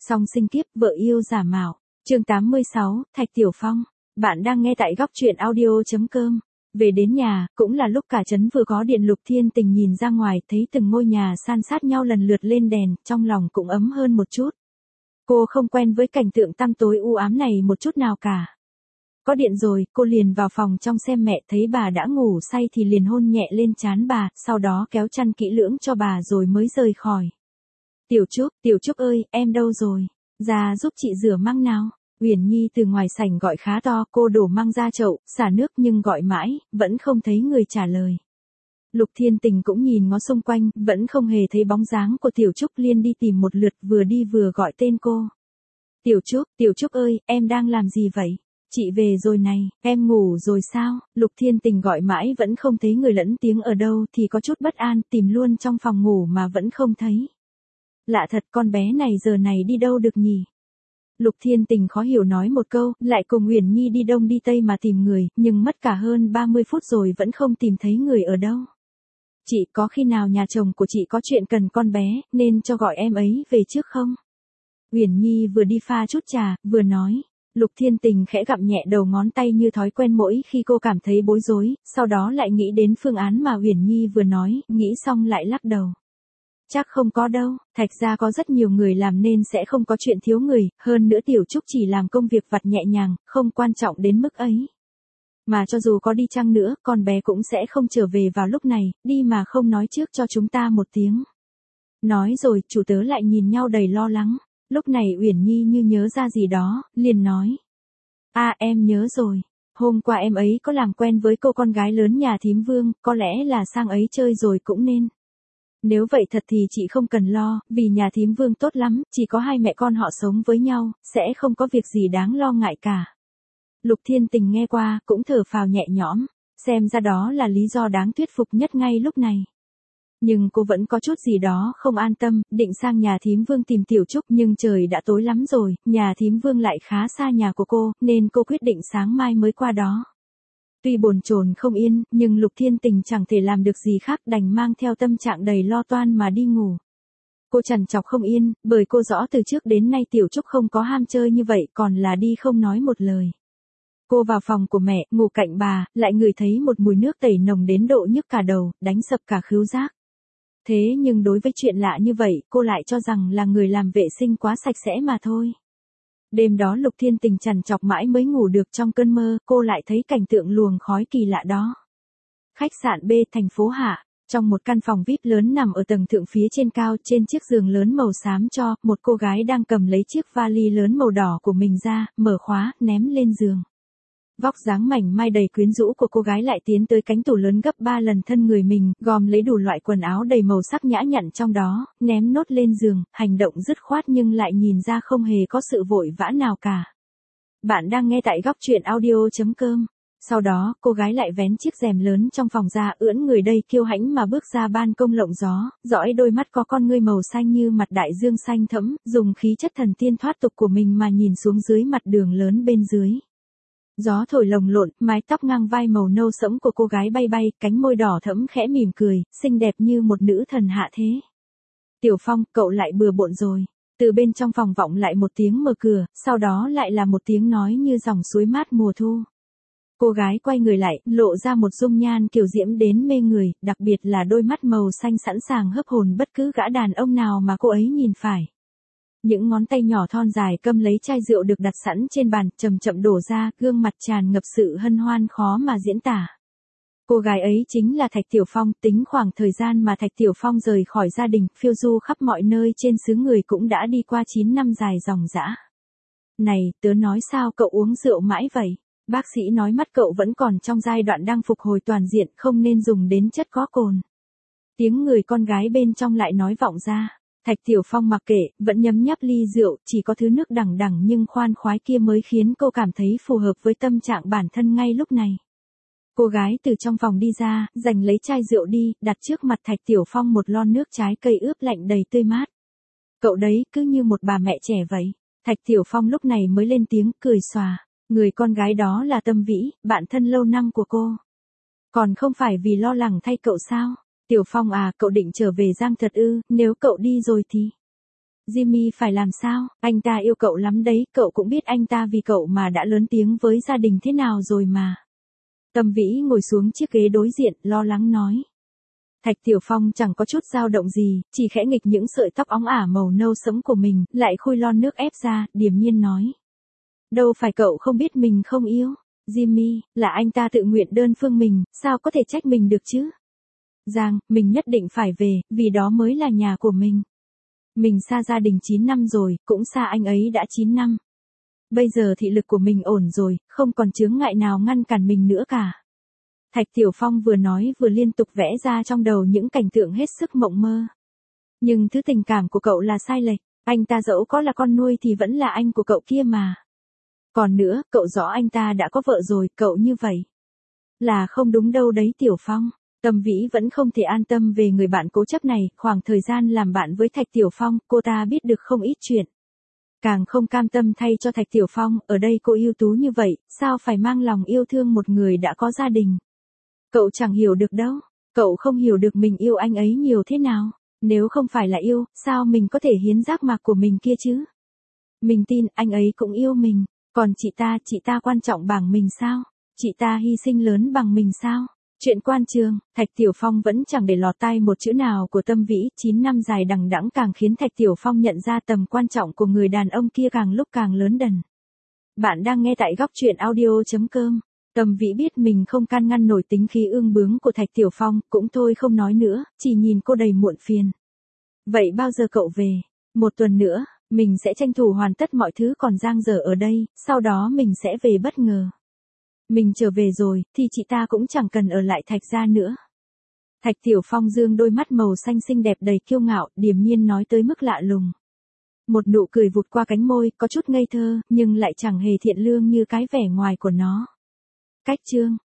Song sinh kiếp vợ yêu giả mạo. Chương 86, Thạch Tiểu Phong. Bạn đang nghe tại góc truyện audio.com. Về đến nhà, cũng là lúc cả trấn vừa có điện. Lục Thiên Tình nhìn ra ngoài, thấy từng ngôi nhà san sát nhau lần lượt lên đèn, trong lòng cũng ấm hơn một chút. Cô không quen với cảnh tượng tăm tối u ám này một chút nào cả. Có điện rồi, cô liền vào phòng trong xem mẹ, thấy bà đã ngủ say thì liền hôn nhẹ lên trán bà, sau đó kéo chăn kỹ lưỡng cho bà rồi mới rời khỏi. Tiểu Trúc ơi, em đâu rồi? Ra giúp chị rửa măng nào. Uyển Nhi từ ngoài sảnh gọi khá to, cô đổ măng ra chậu, xả nước nhưng gọi mãi, vẫn không thấy người trả lời. Lục Thiên Tình cũng nhìn ngó xung quanh, vẫn không hề thấy bóng dáng của Tiểu Trúc, liền đi tìm một lượt, vừa đi vừa gọi tên cô. Tiểu Trúc ơi, em đang làm gì vậy? Chị về rồi này, em ngủ rồi sao? Lục Thiên Tình gọi mãi vẫn không thấy người lẫn tiếng ở đâu thì có chút bất an, tìm luôn trong phòng ngủ mà vẫn không thấy. Lạ thật, con bé này giờ này đi đâu được nhỉ? Lục Thiên Tình khó hiểu nói một câu, lại cùng Uyển Nhi đi đông đi tây mà tìm người, nhưng mất cả hơn 30 phút rồi vẫn không tìm thấy người ở đâu. Chị, có khi nào nhà chồng của chị có chuyện cần con bé, nên cho gọi em ấy về trước không? Uyển Nhi vừa đi pha chút trà, vừa nói. Lục Thiên Tình khẽ gặm nhẹ đầu ngón tay như thói quen mỗi khi cô cảm thấy bối rối, sau đó lại nghĩ đến phương án mà Uyển Nhi vừa nói, nghĩ xong lại lắc đầu. Chắc không có đâu, Thạch gia có rất nhiều người làm nên sẽ không có chuyện thiếu người, hơn nữa Tiểu Trúc chỉ làm công việc vặt nhẹ nhàng, không quan trọng đến mức ấy. Mà cho dù có đi chăng nữa, con bé cũng sẽ không trở về vào lúc này, đi mà không nói trước cho chúng ta một tiếng. Nói rồi, chủ tớ lại nhìn nhau đầy lo lắng. Lúc này Uyển Nhi như nhớ ra gì đó, liền nói. Em nhớ rồi. Hôm qua em ấy có làm quen với cô con gái lớn nhà thím Vương, có lẽ là sang ấy chơi rồi cũng nên. Nếu vậy thật thì chị không cần lo, vì nhà thím Vương tốt lắm, chỉ có hai mẹ con họ sống với nhau, sẽ không có việc gì đáng lo ngại cả. Lục Thiên Tình nghe qua, cũng thở phào nhẹ nhõm, xem ra đó là lý do đáng thuyết phục nhất ngay lúc này. Nhưng cô vẫn có chút gì đó không an tâm, định sang nhà thím Vương tìm Tiểu Trúc, nhưng trời đã tối lắm rồi, nhà thím Vương lại khá xa nhà của cô, nên cô quyết định sáng mai mới qua đó. Tuy bồn chồn không yên, nhưng Lục Thiên Tình chẳng thể làm được gì khác, đành mang theo tâm trạng đầy lo toan mà đi ngủ. Cô trằn trọc không yên, bởi cô rõ từ trước đến nay Tiểu Trúc không có ham chơi như vậy, còn là đi không nói một lời. Cô vào phòng của mẹ, ngủ cạnh bà, lại ngửi thấy một mùi nước tẩy nồng đến độ nhức cả đầu, đánh sập cả khứu giác. Thế nhưng đối với chuyện lạ như vậy, cô lại cho rằng là người làm vệ sinh quá sạch sẽ mà thôi. Đêm đó Lục Thiên Tình trằn trọc mãi mới ngủ được, trong cơn mơ, cô lại thấy cảnh tượng luồng khói kỳ lạ đó. Khách sạn B, thành phố Hạ, trong một căn phòng VIP lớn nằm ở tầng thượng phía trên cao, trên chiếc giường lớn màu xám cho, một cô gái đang cầm lấy chiếc vali lớn màu đỏ của mình ra, mở khóa, ném lên giường. Vóc dáng mảnh mai đầy quyến rũ của cô gái lại tiến tới cánh tủ lớn gấp 3 lần thân người mình, gom lấy đủ loại quần áo đầy màu sắc nhã nhặn trong đó, ném nốt lên giường, hành động dứt khoát nhưng lại nhìn ra không hề có sự vội vã nào cả. Bạn đang nghe tại góc truyện audio.com. Sau đó, cô gái lại vén chiếc rèm lớn trong phòng ra, ưỡn người đầy kiêu hãnh mà bước ra ban công lộng gió, dõi đôi mắt có con ngươi màu xanh như mặt đại dương xanh thẫm, dùng khí chất thần tiên thoát tục của mình mà nhìn xuống dưới mặt đường lớn bên dưới. Gió thổi lồng lộn, mái tóc ngang vai màu nâu sẫm của cô gái bay bay, cánh môi đỏ thẫm khẽ mỉm cười, xinh đẹp như một nữ thần hạ thế. Tiểu Phong, cậu lại bừa bộn rồi. Từ bên trong phòng vọng lại một tiếng mở cửa, sau đó lại là một tiếng nói như dòng suối mát mùa thu. Cô gái quay người lại, lộ ra một dung nhan kiều diễm đến mê người, đặc biệt là đôi mắt màu xanh sẵn sàng hấp hồn bất cứ gã đàn ông nào mà cô ấy nhìn phải. Những ngón tay nhỏ thon dài cầm lấy chai rượu được đặt sẵn trên bàn, chậm chậm đổ ra, gương mặt tràn ngập sự hân hoan khó mà diễn tả. Cô gái ấy chính là Thạch Tiểu Phong, tính khoảng thời gian mà Thạch Tiểu Phong rời khỏi gia đình, phiêu du khắp mọi nơi trên xứ người cũng đã đi qua 9 năm dài dòng dã. Này, tớ nói sao cậu uống rượu mãi vậy? Bác sĩ nói mắt cậu vẫn còn trong giai đoạn đang phục hồi toàn diện, không nên dùng đến chất có cồn. Tiếng người con gái bên trong lại nói vọng ra. Thạch Tiểu Phong mặc kệ, vẫn nhấm nháp ly rượu, chỉ có thứ nước đằng đằng nhưng khoan khoái kia mới khiến cô cảm thấy phù hợp với tâm trạng bản thân ngay lúc này. Cô gái từ trong phòng đi ra, giành lấy chai rượu đi, đặt trước mặt Thạch Tiểu Phong một lon nước trái cây ướp lạnh đầy tươi mát. Cậu đấy, cứ như một bà mẹ trẻ vậy. Thạch Tiểu Phong lúc này mới lên tiếng, cười xòa. Người con gái đó là Tâm Vĩ, bạn thân lâu năm của cô. Còn không phải vì lo lắng thay cậu sao? Tiểu Phong à, cậu định trở về Giang thật ư, nếu cậu đi rồi thì... Jimmy phải làm sao, anh ta yêu cậu lắm đấy, cậu cũng biết anh ta vì cậu mà đã lớn tiếng với gia đình thế nào rồi mà. Tâm Vĩ ngồi xuống chiếc ghế đối diện, lo lắng nói. Thạch Tiểu Phong chẳng có chút dao động gì, chỉ khẽ nghịch những sợi tóc óng ả màu nâu sẫm của mình, lại khui lon nước ép ra, điềm nhiên nói. Đâu phải cậu không biết mình không yêu. Jimmy, là anh ta tự nguyện đơn phương mình, sao có thể trách mình được chứ? Giang, mình nhất định phải về, vì đó mới là nhà của mình. Mình xa gia đình 9 năm rồi, cũng xa anh ấy đã 9 năm. Bây giờ thị lực của mình ổn rồi, không còn chướng ngại nào ngăn cản mình nữa cả. Thạch Tiểu Phong vừa nói vừa liên tục vẽ ra trong đầu những cảnh tượng hết sức mộng mơ. Nhưng thứ tình cảm của cậu là sai lệch, anh ta dẫu có là con nuôi thì vẫn là anh của cậu kia mà. Còn nữa, cậu rõ anh ta đã có vợ rồi, cậu như vậy là không đúng đâu đấy Tiểu Phong. Tâm Vĩ vẫn không thể an tâm về người bạn cố chấp này, khoảng thời gian làm bạn với Thạch Tiểu Phong, cô ta biết được không ít chuyện. Càng không cam tâm thay cho Thạch Tiểu Phong, ở đây cô ưu tú như vậy, sao phải mang lòng yêu thương một người đã có gia đình. Cậu chẳng hiểu được đâu, cậu không hiểu được mình yêu anh ấy nhiều thế nào. Nếu không phải là yêu, sao mình có thể hiến giác mạc của mình kia chứ? Mình tin anh ấy cũng yêu mình, còn chị ta quan trọng bằng mình sao? Chị ta hy sinh lớn bằng mình sao? Chuyện quan trường, Thạch Tiểu Phong vẫn chẳng để lọt tai một chữ nào của Tâm Vĩ, 9 năm dài đằng đẵng càng khiến Thạch Tiểu Phong nhận ra tầm quan trọng của người đàn ông kia càng lúc càng lớn dần. Bạn đang nghe tại góc truyện audio.com. Tâm Vĩ biết mình không can ngăn nổi tính khí ương bướng của Thạch Tiểu Phong, cũng thôi không nói nữa, chỉ nhìn cô đầy muộn phiền. Vậy bao giờ cậu về? 1 tuần nữa, mình sẽ tranh thủ hoàn tất mọi thứ còn dang dở ở đây, sau đó mình sẽ về bất ngờ. Mình trở về rồi, thì chị ta cũng chẳng cần ở lại Thạch gia nữa. Thạch Tiểu Phong dương đôi mắt màu xanh xinh đẹp đầy kiêu ngạo, điềm nhiên nói tới mức lạ lùng. Một nụ cười vụt qua cánh môi, có chút ngây thơ, nhưng lại chẳng hề thiện lương như cái vẻ ngoài của nó. Cách chương